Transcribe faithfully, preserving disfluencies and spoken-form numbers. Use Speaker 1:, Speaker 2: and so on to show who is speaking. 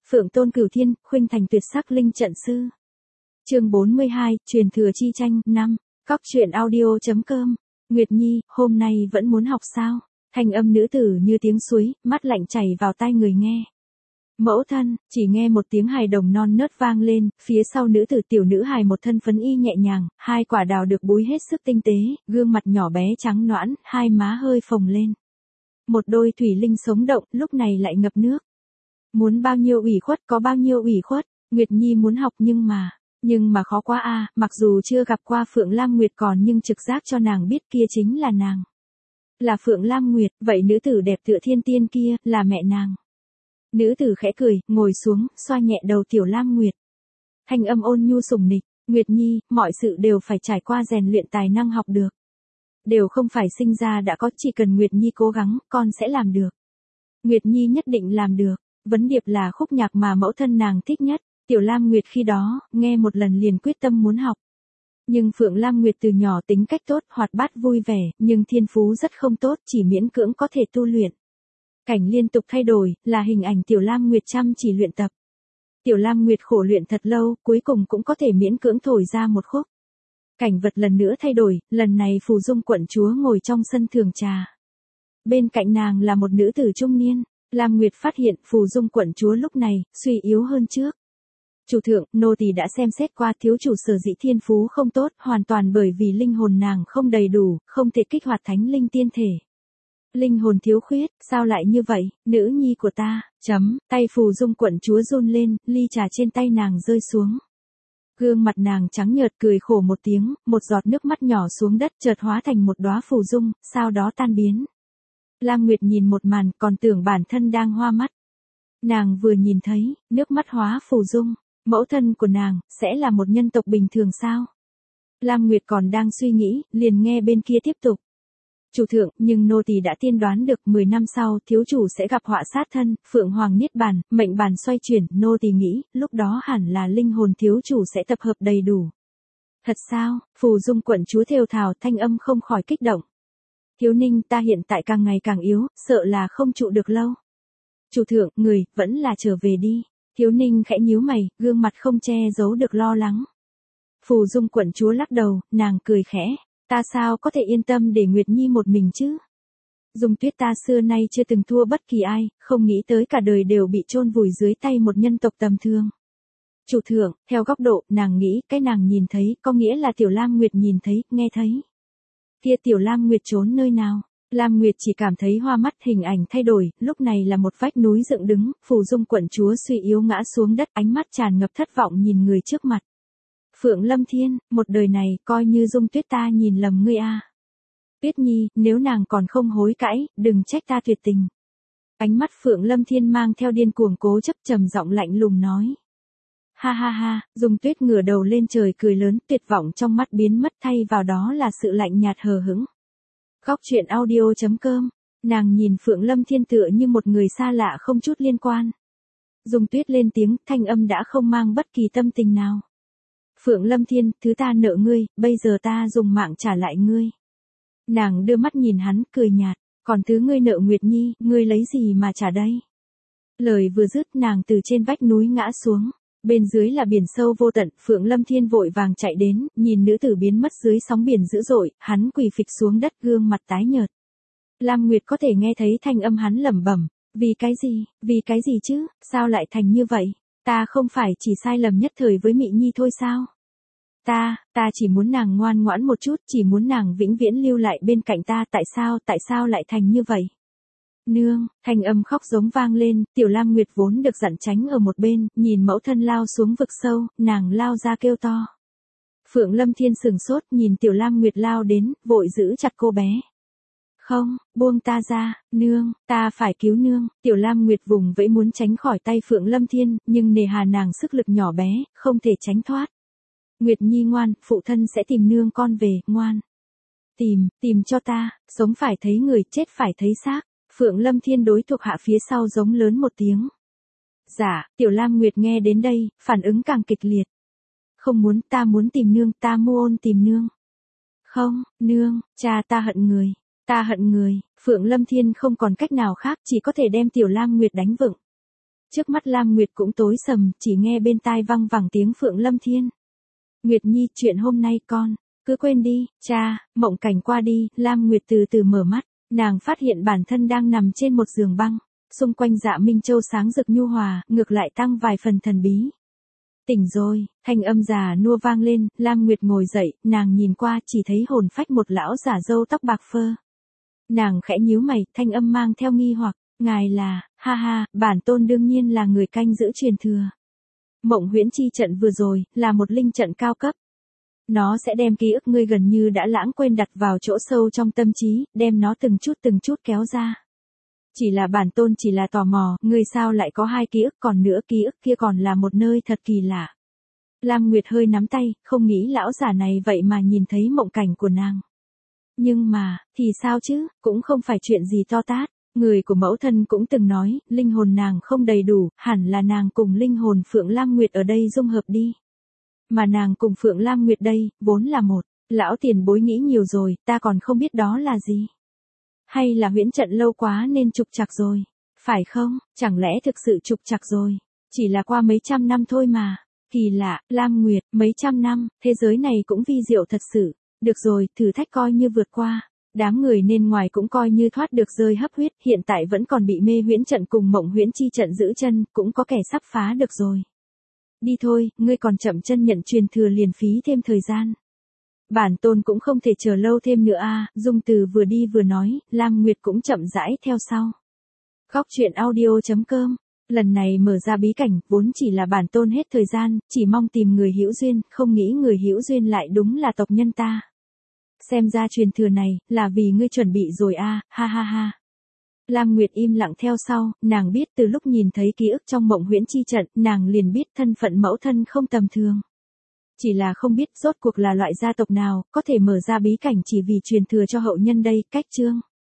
Speaker 1: Phượng Tôn Cửu Thiên, khuynh thành tuyệt sắc linh trận sư. Chương bốn mươi hai, truyền thừa chi tranh năm. Cóc truyện audio chấm com. Nguyệt Nhi, hôm nay vẫn muốn học sao? Thanh âm nữ tử như tiếng suối, mắt lạnh chảy vào tai người nghe. Mẫu thân, chỉ nghe một tiếng hài đồng non nớt vang lên, phía sau nữ tử tiểu nữ hài một thân phấn y nhẹ nhàng, hai quả đào được búi hết sức tinh tế, gương mặt nhỏ bé trắng nõn, hai má hơi phồng lên. Một đôi thủy linh sống động, lúc này lại ngập nước. Muốn bao nhiêu ủy khuất có bao nhiêu ủy khuất, Nguyệt Nhi muốn học nhưng mà, nhưng mà khó quá a, mặc dù chưa gặp qua Phượng Lam Nguyệt còn nhưng trực giác cho nàng biết kia chính là nàng. Là Phượng Lam Nguyệt, vậy nữ tử đẹp tựa thiên tiên kia, là mẹ nàng. Nữ tử khẽ cười, ngồi xuống, xoa nhẹ đầu tiểu Lam Nguyệt. Thanh âm ôn nhu sủng nịch, Nguyệt Nhi, mọi sự đều phải trải qua rèn luyện tài năng học được. Đều không phải sinh ra đã có, chỉ cần Nguyệt Nhi cố gắng, con sẽ làm được. Nguyệt Nhi nhất định làm được. Vấn điệp là khúc nhạc mà mẫu thân nàng thích nhất, tiểu Lam Nguyệt khi đó, nghe một lần liền quyết tâm muốn học. Nhưng Phượng Lam Nguyệt từ nhỏ tính cách tốt, hoạt bát vui vẻ, nhưng thiên phú rất không tốt, chỉ miễn cưỡng có thể tu luyện. Cảnh liên tục thay đổi, là hình ảnh tiểu Lam Nguyệt chăm chỉ luyện tập. Tiểu Lam Nguyệt khổ luyện thật lâu, cuối cùng cũng có thể miễn cưỡng thổi ra một khúc. Cảnh vật lần nữa thay đổi, lần này Phù Dung quận chúa ngồi trong sân thường trà. Bên cạnh nàng là một nữ tử trung niên. Lam Nguyệt phát hiện Phù Dung quận chúa lúc này, suy yếu hơn trước. Chủ thượng, nô tỳ đã xem xét qua, thiếu chủ sở dĩ thiên phú không tốt, hoàn toàn bởi vì linh hồn nàng không đầy đủ, không thể kích hoạt thánh linh tiên thể. Linh hồn thiếu khuyết, sao lại như vậy, nữ nhi của ta, chấm, tay Phù Dung quận chúa run lên, ly trà trên tay nàng rơi xuống. Gương mặt nàng trắng nhợt cười khổ một tiếng, một giọt nước mắt nhỏ xuống đất chợt hóa thành một đóa phù dung, sau đó tan biến. Lam Nguyệt nhìn một màn, còn tưởng bản thân đang hoa mắt. Nàng vừa nhìn thấy, nước mắt hóa phù dung, mẫu thân của nàng, sẽ là một nhân tộc bình thường sao? Lam Nguyệt còn đang suy nghĩ, liền nghe bên kia tiếp tục. Chủ thượng, nhưng nô tỳ đã tiên đoán được mười năm sau, thiếu chủ sẽ gặp họa sát thân, Phượng Hoàng Niết Bàn, mệnh bàn xoay chuyển, nô tỳ nghĩ, lúc đó hẳn là linh hồn thiếu chủ sẽ tập hợp đầy đủ. Thật sao? Phù Dung quận chúa thều thào, thanh âm không khỏi kích động. Thiếu Ninh, ta hiện tại càng ngày càng yếu, sợ là không trụ được lâu. Chủ thượng, người, vẫn là trở về đi. Thiếu Ninh khẽ nhíu mày, gương mặt không che giấu được lo lắng. Phù Dung quận chúa lắc đầu, nàng cười khẽ. Ta sao có thể yên tâm để Nguyệt Nhi một mình chứ? Dung Tuyết ta xưa nay chưa từng thua bất kỳ ai, không nghĩ tới cả đời đều bị chôn vùi dưới tay một nhân tộc tầm thường. Chủ thượng, theo góc độ, nàng nghĩ, cái nàng nhìn thấy, có nghĩa là tiểu Lam Nguyệt nhìn thấy, nghe thấy. Kia tiểu Lam Nguyệt trốn nơi nào? Lam Nguyệt chỉ cảm thấy hoa mắt, hình ảnh thay đổi, lúc này là một vách núi dựng đứng, Phù Dung quận chúa suy yếu ngã xuống đất, ánh mắt tràn ngập thất vọng nhìn người trước mặt. Phượng Lâm Thiên, một đời này, coi như Dung Tuyết ta nhìn lầm ngươi a. Tuyết Nhi, nếu nàng còn không hối cãi, đừng trách ta tuyệt tình. Ánh mắt Phượng Lâm Thiên mang theo điên cuồng cố chấp, trầm giọng lạnh lùng nói. Ha ha ha, Dung Tuyết ngửa đầu lên trời cười lớn, tuyệt vọng trong mắt biến mất, thay vào đó là sự lạnh nhạt hờ hững. Cóc truyện audio chấm com, nàng nhìn Phượng Lâm Thiên tựa như một người xa lạ không chút liên quan. Dung Tuyết lên tiếng, thanh âm đã không mang bất kỳ tâm tình nào. Phượng Lâm Thiên, thứ ta nợ ngươi, bây giờ ta dùng mạng trả lại ngươi. Nàng đưa mắt nhìn hắn, cười nhạt, còn thứ ngươi nợ Nguyệt Nhi, ngươi lấy gì mà trả đây? Lời vừa dứt, nàng từ trên vách núi ngã xuống. Bên dưới là biển sâu vô tận, Phượng Lâm Thiên vội vàng chạy đến, nhìn nữ tử biến mất dưới sóng biển dữ dội, hắn quỳ phịch xuống đất, gương mặt tái nhợt. Lam Nguyệt có thể nghe thấy thanh âm hắn lẩm bẩm, vì cái gì, vì cái gì chứ, sao lại thành như vậy? Ta không phải chỉ sai lầm nhất thời với Mị Nhi thôi sao? Ta, ta chỉ muốn nàng ngoan ngoãn một chút, chỉ muốn nàng vĩnh viễn lưu lại bên cạnh ta, tại sao, tại sao lại thành như vậy? Nương, thanh âm khóc giống vang lên, tiểu Lam Nguyệt vốn được dặn tránh ở một bên, nhìn mẫu thân lao xuống vực sâu, nàng lao ra kêu to. Phượng Lâm Thiên sừng sốt, nhìn tiểu Lam Nguyệt lao đến, vội giữ chặt cô bé. Không, buông ta ra, nương, ta phải cứu nương, tiểu Lam Nguyệt vùng vẫy muốn tránh khỏi tay Phượng Lâm Thiên, nhưng nề hà nàng sức lực nhỏ bé, không thể tránh thoát. Nguyệt Nhi ngoan, phụ thân sẽ tìm nương con về, ngoan. Tìm, tìm cho ta, sống phải thấy người, chết phải thấy xác. Phượng Lâm Thiên đối thuộc hạ phía sau giống lớn một tiếng. Dạ, tiểu Lam Nguyệt nghe đến đây, phản ứng càng kịch liệt. Không muốn, ta muốn tìm nương, ta mu ôn tìm nương. Không, nương, cha ta hận người, ta hận người, Phượng Lâm Thiên không còn cách nào khác, chỉ có thể đem tiểu Lam Nguyệt đánh vựng. Trước mắt Lam Nguyệt cũng tối sầm, chỉ nghe bên tai văng vẳng tiếng Phượng Lâm Thiên. Nguyệt Nhi, chuyện hôm nay con, cứ quên đi, cha. Mộng cảnh qua đi, Lam Nguyệt từ từ mở mắt, nàng phát hiện bản thân đang nằm trên một giường băng, xung quanh Dạ Minh Châu sáng rực nhu hòa, ngược lại tăng vài phần thần bí. Tỉnh rồi, thanh âm già nua vang lên, Lam Nguyệt ngồi dậy, nàng nhìn qua chỉ thấy hồn phách một lão giả râu tóc bạc phơ. Nàng khẽ nhíu mày, thanh âm mang theo nghi hoặc, ngài là, ha ha, bản tôn đương nhiên là người canh giữ truyền thừa. Mộng huyễn chi trận vừa rồi, là một linh trận cao cấp. Nó sẽ đem ký ức ngươi gần như đã lãng quên đặt vào chỗ sâu trong tâm trí, đem nó từng chút từng chút kéo ra. Chỉ là bản tôn chỉ là tò mò, ngươi sao lại có hai ký ức, còn nữa ký ức kia còn là một nơi thật kỳ lạ. Lam Nguyệt hơi nắm tay, không nghĩ lão giả này vậy mà nhìn thấy mộng cảnh của nàng. Nhưng mà, thì sao chứ, cũng không phải chuyện gì to tát. Người của mẫu thân cũng từng nói, linh hồn nàng không đầy đủ, hẳn là nàng cùng linh hồn Phượng Lam Nguyệt ở đây dung hợp đi. Mà nàng cùng Phượng Lam Nguyệt đây, vốn là một. Lão tiền bối nghĩ nhiều rồi, ta còn không biết đó là gì. Hay là huyễn trận lâu quá nên trục trặc rồi. Phải không, chẳng lẽ thực sự trục trặc rồi. Chỉ là qua mấy trăm năm thôi mà. Kỳ lạ, Lam Nguyệt, mấy trăm năm, thế giới này cũng vi diệu thật sự. Được rồi, thử thách coi như vượt qua. Đám người nên ngoài cũng coi như thoát được rơi hấp huyết, hiện tại vẫn còn bị mê huyễn trận cùng mộng huyễn chi trận giữ chân, cũng có kẻ sắp phá được rồi. Đi thôi, ngươi còn chậm chân nhận truyền thừa liền phí thêm thời gian. Bản tôn cũng không thể chờ lâu thêm nữa a. À, Dung Từ vừa đi vừa nói, Lam Nguyệt cũng chậm rãi theo sau. Góc truyện audio chấm com. Lần này mở ra bí cảnh, vốn chỉ là bản tôn hết thời gian, chỉ mong tìm người hữu duyên, không nghĩ người hữu duyên lại đúng là tộc nhân ta. Xem ra truyền thừa này, là vì ngươi chuẩn bị rồi a, à, ha ha ha. Lam Nguyệt im lặng theo sau, nàng biết từ lúc nhìn thấy ký ức trong mộng huyễn chi trận, nàng liền biết thân phận mẫu thân không tầm thường. Chỉ là không biết rốt cuộc là loại gia tộc nào, có thể mở ra bí cảnh chỉ vì truyền thừa cho hậu nhân đây, cách chương.